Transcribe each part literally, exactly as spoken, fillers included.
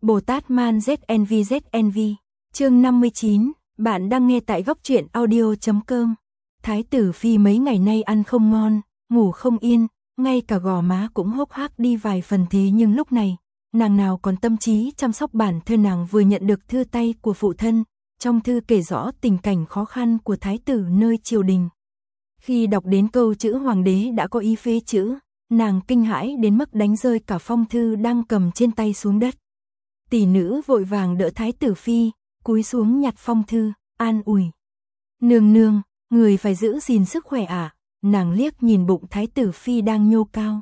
Bồ Tát Man Z N V Z N V, chương năm mươi chín, bạn đang nghe tại góc truyện audio chấm com. Thái tử phi mấy ngày nay ăn không ngon, ngủ không yên, ngay cả gò má cũng hốc hác đi vài phần, thế nhưng lúc này, nàng nào còn tâm trí chăm sóc bản thân. Nàng vừa nhận được thư tay của phụ thân, trong thư kể rõ tình cảnh khó khăn của thái tử nơi triều đình. Khi đọc đến câu chữ hoàng đế đã có ý phế chữ, nàng kinh hãi đến mức đánh rơi cả phong thư đang cầm trên tay xuống đất. Tỷ nữ vội vàng đỡ thái tử phi, cúi xuống nhặt phong thư, an ủi. Nương nương, người phải giữ gìn sức khỏe à? Nàng liếc nhìn bụng thái tử phi đang nhô cao.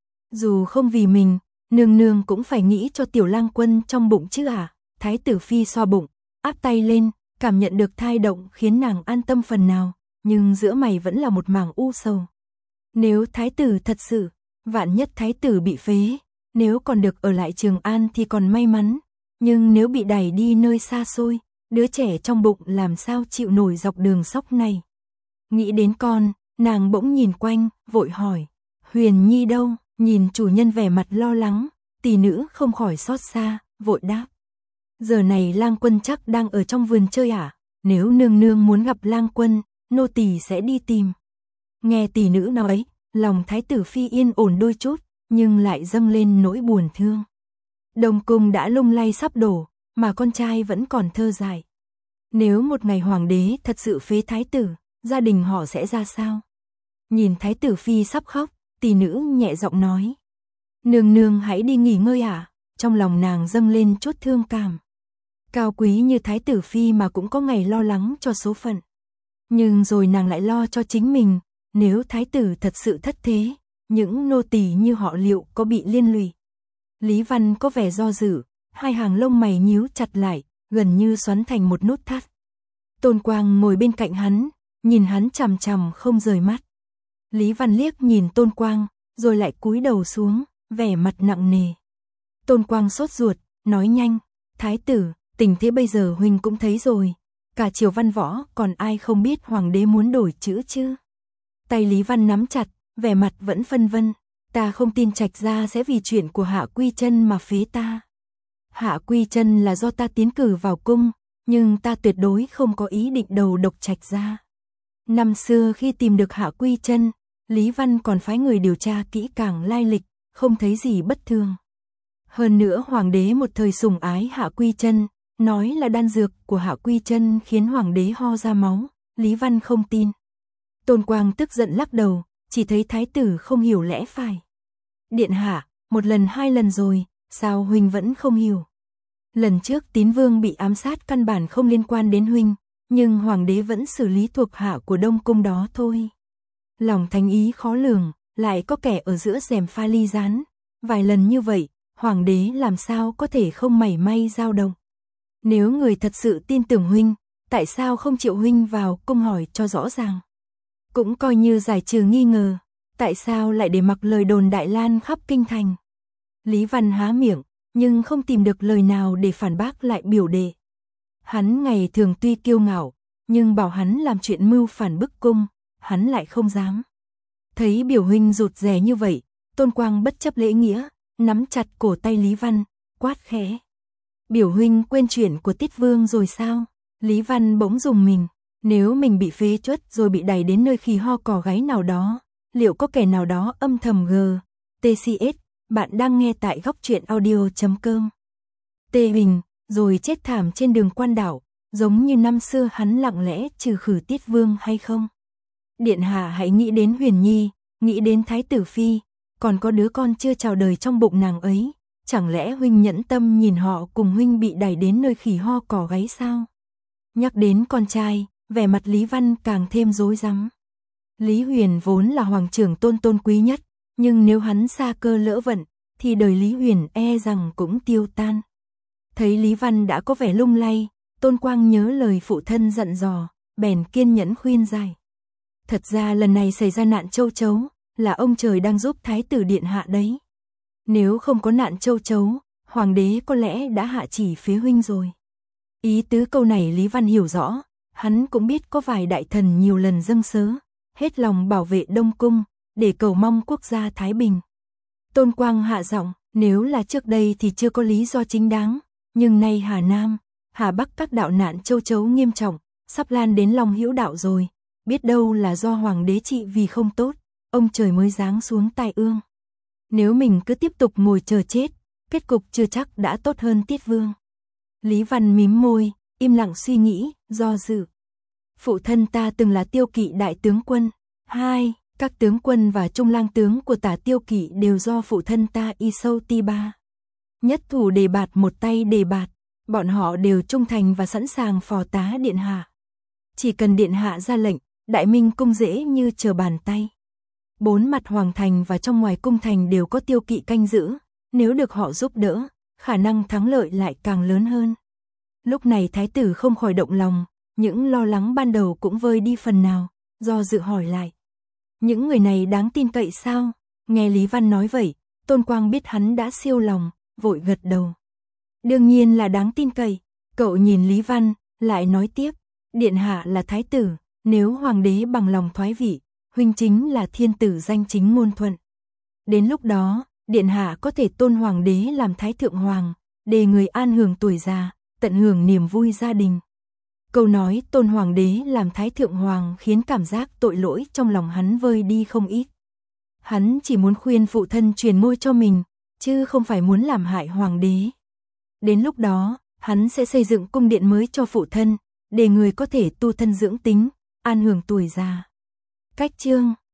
Dù không vì mình, nương nương cũng phải nghĩ cho tiểu lang quân trong bụng chứ à? Thái tử phi xoa bụng, áp tay lên, cảm nhận được thai động khiến nàng an tâm phần nào, nhưng giữa mày vẫn là một mảng u sầu. Nếu thái tử thật sự, vạn nhất thái tử bị phế, nếu còn được ở lại Trường An thì còn may mắn, nhưng nếu bị đẩy đi nơi xa xôi, đứa trẻ trong bụng làm sao chịu nổi dọc đường sóc này. Nghĩ đến con, nàng bỗng nhìn quanh, vội hỏi, Huyền Nhi đâu? Nhìn chủ nhân vẻ mặt lo lắng, tỷ nữ không khỏi xót xa, vội đáp. Giờ này lang quân chắc đang ở trong vườn chơi à? Nếu nương nương muốn gặp lang quân, nô tỳ sẽ đi tìm. Nghe tỷ nữ nói, lòng thái tử phi yên ổn đôi chút, nhưng lại dâng lên nỗi buồn thương. Đông cung đã lung lay sắp đổ, mà con trai vẫn còn thơ dại. Nếu một ngày hoàng đế thật sự phế thái tử, gia đình họ sẽ ra sao? Nhìn thái tử phi sắp khóc, tỷ nữ nhẹ giọng nói. Nương nương hãy đi nghỉ ngơi à? Trong lòng nàng dâng lên chút thương cảm. Cao quý như thái tử phi mà cũng có ngày lo lắng cho số phận. Nhưng rồi nàng lại lo cho chính mình, nếu thái tử thật sự thất thế, những nô tỳ như họ liệu có bị liên lụy? Lý Văn có vẻ do dự, hai hàng lông mày nhíu chặt lại, gần như xoắn thành một nút thắt. Tôn Quang ngồi bên cạnh hắn, nhìn hắn chằm chằm không rời mắt. Lý Văn liếc nhìn Tôn Quang, rồi lại cúi đầu xuống, vẻ mặt nặng nề. Tôn Quang sốt ruột, nói nhanh, thái tử, tình thế bây giờ huynh cũng thấy rồi, cả triều văn võ còn ai không biết hoàng đế muốn đổi chữ chứ? Tay Lý Văn nắm chặt, vẻ mặt vẫn phân vân. Ta không tin Trạch gia sẽ vì chuyện của Hạ Quy Chân mà phế ta. Hạ Quy Chân là do ta tiến cử vào cung, nhưng ta tuyệt đối không có ý định đầu độc Trạch gia. Năm xưa khi tìm được Hạ Quy Chân, Lý Văn còn phái người điều tra kỹ càng lai lịch, không thấy gì bất thường. Hơn nữa hoàng đế một thời sủng ái Hạ Quy Chân, nói là đan dược của Hạ Quy Chân khiến hoàng đế ho ra máu, Lý Văn không tin. Tôn Quang tức giận lắc đầu, chỉ thấy thái tử không hiểu lẽ phải. Điện hạ, một lần hai lần rồi, sao huynh vẫn không hiểu? Lần trước Tín Vương bị ám sát căn bản không liên quan đến huynh, nhưng hoàng đế vẫn xử lý thuộc hạ của Đông cung đó thôi. Lòng thánh ý khó lường, lại có kẻ ở giữa rèm pha ly gián, vài lần như vậy, hoàng đế làm sao có thể không mảy may dao động? Nếu người thật sự tin tưởng huynh, tại sao không chịu huynh vào cung hỏi cho rõ ràng? Cũng coi như giải trừ nghi ngờ, tại sao lại để mặc lời đồn đại lan khắp kinh thành? Lý Văn há miệng, nhưng không tìm được lời nào để phản bác lại biểu đệ. Hắn ngày thường tuy kiêu ngạo, nhưng bảo hắn làm chuyện mưu phản bức cung, hắn lại không dám. Thấy biểu huynh rụt rè như vậy, Tôn Quang bất chấp lễ nghĩa, nắm chặt cổ tay Lý Văn, quát khẽ. Biểu huynh quên chuyện của Tiết Vương rồi sao? Lý Văn bỗng rùng mình. Nếu mình bị phế truất rồi bị đẩy đến nơi khỉ ho cò gáy nào đó, liệu có kẻ nào đó âm thầm gờ, tê xê ét, bạn đang nghe tại góc truyện audio chấm com. Tê hình, rồi chết thảm trên đường Quan Đảo, giống như năm xưa hắn lặng lẽ trừ khử Tiết Vương hay không? Điện hạ hãy nghĩ đến Huyền Nhi, nghĩ đến Thái tử Phi, còn có đứa con chưa chào đời trong bụng nàng ấy, chẳng lẽ huynh nhẫn tâm nhìn họ cùng huynh bị đẩy đến nơi khỉ ho cò gáy sao? Nhắc đến con trai, vẻ mặt Lý Văn càng thêm rối rắm. Lý Huyền vốn là hoàng trưởng tôn tôn quý nhất, nhưng nếu hắn sa cơ lỡ vận, thì đời Lý Huyền e rằng cũng tiêu tan. Thấy Lý Văn đã có vẻ lung lay, Tôn Quang nhớ lời phụ thân dặn dò, bèn kiên nhẫn khuyên giải. Thật ra lần này xảy ra nạn châu chấu, là ông trời đang giúp thái tử điện hạ đấy. Nếu không có nạn châu chấu, hoàng đế có lẽ đã hạ chỉ phế huynh rồi. Ý tứ câu này Lý Văn hiểu rõ. Hắn cũng biết có vài đại thần nhiều lần dâng sớ, hết lòng bảo vệ Đông Cung, để cầu mong quốc gia thái bình. Tôn Quang hạ giọng, nếu là trước đây thì chưa có lý do chính đáng, Nhưng nay Hà Nam, Hà Bắc các đạo nạn châu chấu nghiêm trọng, sắp lan đến Long Hữu đạo rồi, biết đâu là do hoàng đế trị vì không tốt, ông trời mới giáng xuống tai ương. Nếu mình cứ tiếp tục ngồi chờ chết, kết cục chưa chắc đã tốt hơn Tiết Vương. Lý Văn mím môi, im lặng suy nghĩ, do dự. Phụ thân ta từng là Tiêu Kỵ đại tướng quân. Hai, các tướng quân và trung lang tướng của Tả Tiêu Kỵ đều do phụ thân ta y sâu ti ba. Nhất thủ đề bạt một tay đề bạt, bọn họ đều trung thành và sẵn sàng phò tá điện hạ. Chỉ cần điện hạ ra lệnh, Đại Minh cung dễ như trở bàn tay. Bốn mặt hoàng thành và trong ngoài cung thành đều có Tiêu Kỵ canh giữ, nếu được họ giúp đỡ, khả năng thắng lợi lại càng lớn hơn. Lúc này thái tử không khỏi động lòng, những lo lắng ban đầu cũng vơi đi phần nào, do dự hỏi lại. Những người này đáng tin cậy sao? Nghe Lý Văn nói vậy, Tôn Quang biết hắn đã siêu lòng, vội gật đầu. Đương nhiên là đáng tin cậy. Cậu nhìn Lý Văn, lại nói tiếp, điện hạ là thái tử, nếu hoàng đế bằng lòng thoái vị, huynh chính là thiên tử danh chính ngôn thuận. Đến lúc đó, điện hạ có thể tôn hoàng đế làm thái thượng hoàng, để người an hưởng tuổi già, tận hưởng niềm vui gia đình. Câu nói tôn hoàng đế làm thái thượng hoàng khiến cảm giác tội lỗi trong lòng hắn vơi đi không ít. Hắn chỉ muốn khuyên phụ thân truyền ngôi cho mình, chứ không phải muốn làm hại hoàng đế. Đến lúc đó, hắn sẽ xây dựng cung điện mới cho phụ thân, để người có thể tu thân dưỡng tính, an hưởng tuổi già. Cách chương